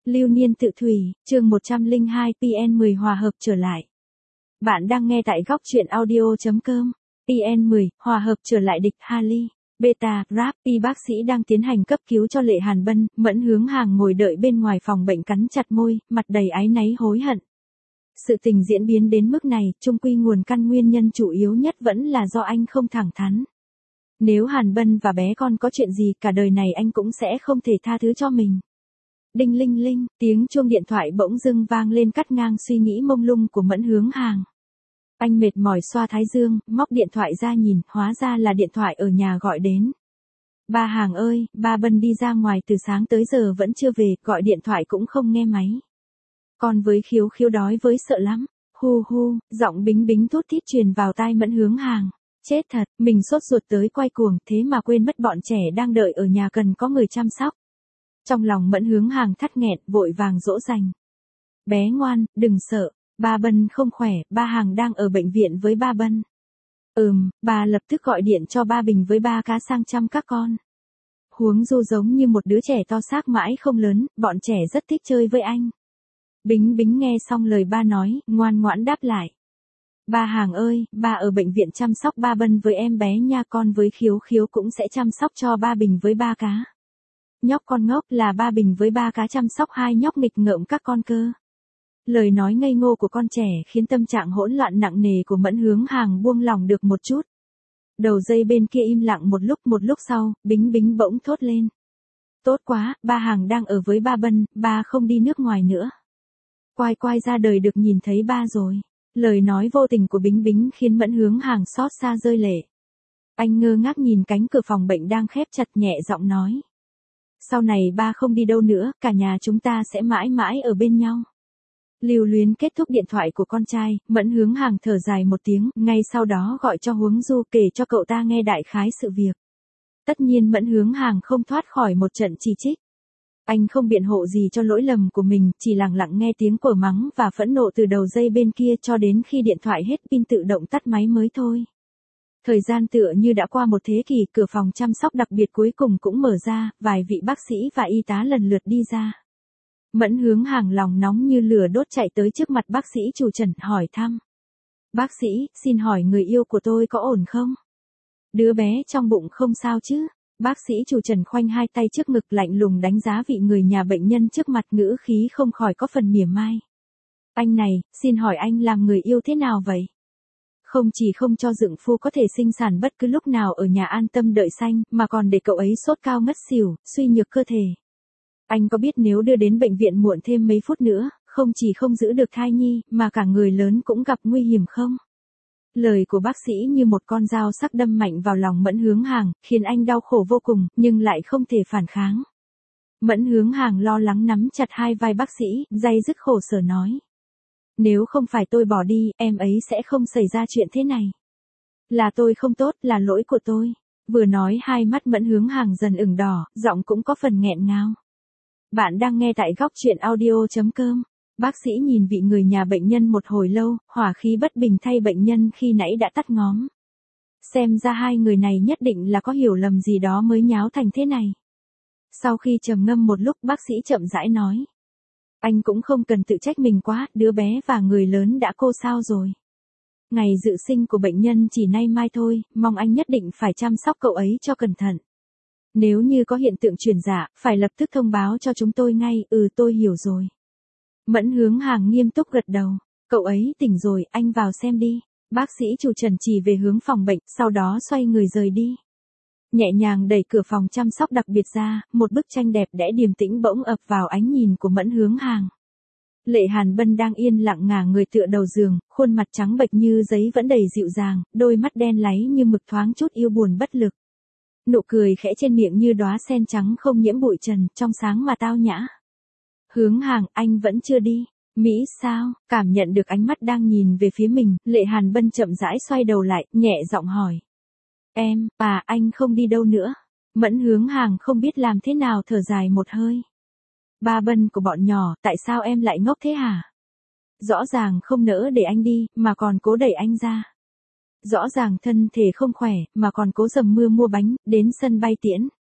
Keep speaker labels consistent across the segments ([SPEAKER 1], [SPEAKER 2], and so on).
[SPEAKER 1] Lưu niên tự thủy, chương 102 PN10 hòa hợp trở lại. Bạn đang nghe tại góc truyện audio.com. PN10, hòa hợp trở lại địch Harley. Beta, Rap, y bác sĩ đang tiến hành cấp cứu cho Lệ Hàn Bân, Mẫn Hướng Hàng ngồi đợi bên ngoài phòng bệnh cắn chặt môi, mặt đầy áy náy hối hận. Sự tình diễn biến đến mức này, chung quy nguồn căn nguyên nhân chủ yếu nhất vẫn là do anh không thẳng thắn. Nếu Hàn Bân và bé con có chuyện gì cả đời này anh cũng sẽ không thể tha thứ cho mình. Đinh linh linh, tiếng chuông điện thoại bỗng dưng vang lên cắt ngang suy nghĩ mông lung của Mẫn Hướng Hàng. Anh mệt mỏi xoa thái dương, móc điện thoại ra nhìn, hóa ra là điện thoại ở nhà gọi đến. Ba Hàng ơi, ba Bân đi ra ngoài từ sáng tới giờ vẫn chưa về, gọi điện thoại cũng không nghe máy. Con với Khiếu Khiếu đói với sợ lắm. Hu hu, giọng Bính Bính thút thít truyền vào tai Mẫn Hướng Hàng. Chết thật, mình sốt ruột tới quay cuồng, thế mà quên mất bọn trẻ đang đợi ở nhà cần có người chăm sóc. Trong lòng Mẫn Hướng Hàng thắt nghẹn, vội vàng dỗ dành. Bé ngoan, đừng sợ, ba Bân không khỏe, ba Hàng đang ở bệnh viện với ba Bân. Bà lập tức gọi điện cho ba Bình với ba Cá sang chăm các con. Huống Du giống như một đứa trẻ to xác mãi không lớn, bọn trẻ rất thích chơi với anh. Bính Bính nghe xong lời ba nói, ngoan ngoãn đáp lại. Ba Hàng ơi, ba ở bệnh viện chăm sóc ba Bân với em bé nha, con với Khiếu Khiếu cũng sẽ chăm sóc cho ba Bình với ba Cá. Nhóc con ngốc là ba Bình với ba Cá chăm sóc hai nhóc nghịch ngợm các con cơ. Lời nói ngây ngô của con trẻ khiến tâm trạng hỗn loạn nặng nề của Mẫn Hướng Hàng buông lỏng được một chút. Đầu dây bên kia im lặng một lúc sau, Bính Bính bỗng thốt lên. Tốt quá, ba Hàng đang ở với ba Bân, ba không đi nước ngoài nữa. Quai quai ra đời được nhìn thấy ba rồi. Lời nói vô tình của Bính Bính khiến Mẫn Hướng Hàng xót xa rơi lệ. Anh ngơ ngác nhìn cánh cửa phòng bệnh đang khép chặt, nhẹ giọng nói. Sau này ba không đi đâu nữa, cả nhà chúng ta sẽ mãi mãi ở bên nhau. Lưu luyến kết thúc điện thoại của con trai, Mẫn Hướng Hàng thở dài một tiếng, ngay sau đó gọi cho Huống Du kể cho cậu ta nghe đại khái sự việc. Tất nhiên Mẫn Hướng Hàng không thoát khỏi một trận chỉ trích. Anh không biện hộ gì cho lỗi lầm của mình, chỉ lặng lặng nghe tiếng quở mắng và phẫn nộ từ đầu dây bên kia cho đến khi điện thoại hết pin tự động tắt máy mới thôi. Thời gian tựa như đã qua một thế kỷ, cửa phòng chăm sóc đặc biệt cuối cùng cũng mở ra, vài vị bác sĩ và y tá lần lượt đi ra. Mẫn Hướng Hàng lòng nóng như lửa đốt chạy tới trước mặt bác sĩ Chủ Trần, hỏi thăm. Bác sĩ, xin hỏi người yêu của tôi có ổn không? Đứa bé trong bụng không sao chứ? Bác sĩ Chủ Trần khoanh hai tay trước ngực lạnh lùng đánh giá vị người nhà bệnh nhân trước mặt, ngữ khí không khỏi có phần mỉa mai. Anh này, xin hỏi anh làm người yêu thế nào vậy? Không chỉ không cho dượng phu có thể sinh sản bất cứ lúc nào ở nhà an tâm đợi sanh, mà còn để cậu ấy sốt cao ngất xỉu, suy nhược cơ thể. Anh có biết nếu đưa đến bệnh viện muộn thêm mấy phút nữa, không chỉ không giữ được thai nhi, mà cả người lớn cũng gặp nguy hiểm không? Lời của bác sĩ như một con dao sắc đâm mạnh vào lòng Mẫn Hướng Hàng, khiến anh đau khổ vô cùng, nhưng lại không thể phản kháng. Mẫn Hướng Hàng lo lắng nắm chặt hai vai bác sĩ, day dứt khổ sở nói. Nếu không phải tôi bỏ đi, em ấy sẽ không xảy ra chuyện thế này. Là tôi không tốt, là lỗi của tôi. Vừa nói hai mắt Mẫn Hướng Hàng dần ửng đỏ, giọng cũng có phần nghẹn ngào. Bạn đang nghe tại góc truyện audio.com. Bác sĩ nhìn vị người nhà bệnh nhân một hồi lâu, hỏa khí bất bình thay bệnh nhân khi nãy đã tắt ngóm. Xem ra hai người này nhất định là có hiểu lầm gì đó mới nháo thành thế này. Sau khi trầm ngâm một lúc, bác sĩ chậm rãi nói. Anh cũng không cần tự trách mình quá, đứa bé và người lớn đã cô sao rồi. Ngày dự sinh của bệnh nhân chỉ nay mai thôi, mong anh nhất định phải chăm sóc cậu ấy cho cẩn thận. Nếu như có hiện tượng chuyển dạ, phải lập tức thông báo cho chúng tôi ngay. Tôi hiểu rồi. Mẫn Hướng Hàng nghiêm túc gật đầu. Cậu ấy tỉnh rồi, anh vào xem đi. Bác sĩ Chủ Trần chỉ về hướng phòng bệnh, sau đó xoay người rời đi. Nhẹ nhàng đẩy cửa phòng chăm sóc đặc biệt ra, một bức tranh đẹp đẽ điềm tĩnh bỗng ập vào ánh nhìn của Mẫn Hướng Hàng. Lệ Hàn Bân đang yên lặng ngả người tựa đầu giường, khuôn mặt trắng bệch như giấy vẫn đầy dịu dàng, đôi mắt đen láy như mực thoáng chút yêu buồn bất lực. Nụ cười khẽ trên miệng như đóa sen trắng không nhiễm bụi trần, trong sáng mà tao nhã. Hướng Hàng, anh vẫn chưa đi. Mỹ sao? Cảm nhận được ánh mắt đang nhìn về phía mình, Lệ Hàn Bân chậm rãi xoay đầu lại, nhẹ giọng hỏi. Em, anh không đi đâu nữa. Mẫn Hướng Hàng không biết làm thế nào thở dài một hơi. Ba Bân của bọn nhỏ, tại sao em lại ngốc thế hả? Rõ ràng không nỡ để anh đi, mà còn cố đẩy anh ra. Rõ ràng thân thể không khỏe, mà còn cố dầm mưa mua bánh, đến sân bay tiễn.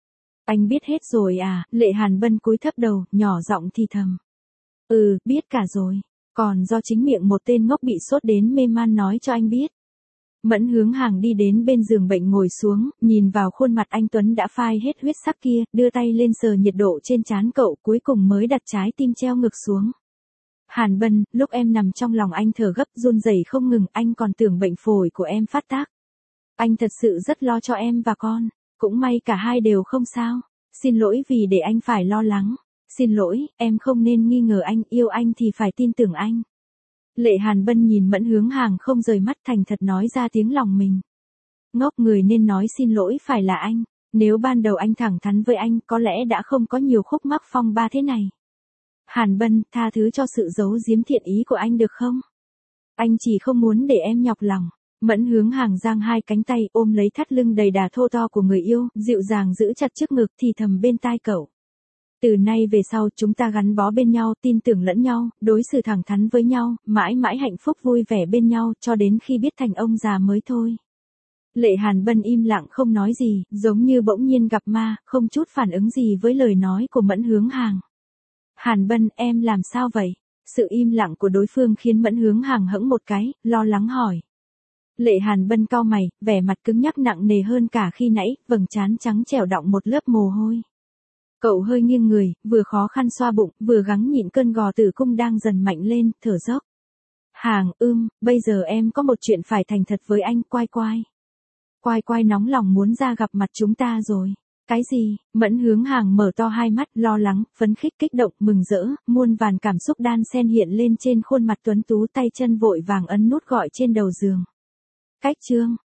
[SPEAKER 1] Anh biết hết rồi à, Lệ Hàn Bân cúi thấp đầu, nhỏ giọng thì thầm. Ừ, biết cả rồi. Còn do chính miệng một tên ngốc bị sốt đến mê man nói cho anh biết. Mẫn Hướng Hàng đi đến bên giường bệnh ngồi xuống, nhìn vào khuôn mặt anh Tuấn đã phai hết huyết sắc kia, đưa tay lên sờ nhiệt độ trên trán cậu, cuối cùng mới đặt trái tim treo ngược xuống. Hàn Bân, lúc em nằm trong lòng anh thở gấp run rẩy không ngừng, anh còn tưởng bệnh phổi của em phát tác. Anh thật sự rất lo cho em và con, cũng may cả hai đều không sao. Xin lỗi vì để anh phải lo lắng. Xin lỗi, em không nên nghi ngờ anh, yêu anh thì phải tin tưởng anh. Lệ Hàn Bân nhìn Mẫn Hướng Hàng không rời mắt, thành thật nói ra tiếng lòng mình. Ngốc, người nên nói xin lỗi phải là anh. Nếu ban đầu anh thẳng thắn với anh, có lẽ đã không có nhiều khúc mắc phong ba thế này. Hàn Bân, tha thứ cho sự giấu giếm thiện ý của anh được không? Anh chỉ không muốn để em nhọc lòng. Mẫn Hướng Hàng giang hai cánh tay ôm lấy thắt lưng đầy đà thô to của người yêu, dịu dàng giữ chặt trước ngực thì thầm bên tai cậu. Từ nay về sau chúng ta gắn bó bên nhau, tin tưởng lẫn nhau, đối xử thẳng thắn với nhau, mãi mãi hạnh phúc vui vẻ bên nhau, cho đến khi biết thành ông già mới thôi. Lệ Hàn Bân im lặng không nói gì, giống như bỗng nhiên gặp ma, không chút phản ứng gì với lời nói của Mẫn Hướng Hàng. Hàn Bân, em làm sao vậy? Sự im lặng của đối phương khiến Mẫn Hướng Hàng hững một cái, lo lắng hỏi. Lệ Hàn Bân cau mày, vẻ mặt cứng nhắc nặng nề hơn cả khi nãy, vầng trán trắng trẻo đọng một lớp mồ hôi. Cậu hơi nghiêng người, vừa khó khăn xoa bụng, vừa gắng nhịn cơn gò tử cung đang dần mạnh lên, thở dốc. Hàng, bây giờ em có một chuyện phải thành thật với anh, Quai Quai. Quai Quai nóng lòng muốn ra gặp mặt chúng ta rồi. Cái gì? Mẫn Hướng Hàng mở to hai mắt, lo lắng, phấn khích, kích động, mừng rỡ, muôn vàn cảm xúc đan xen hiện lên trên khuôn mặt tuấn tú, tay chân vội vàng ấn nút gọi trên đầu giường. Cách chương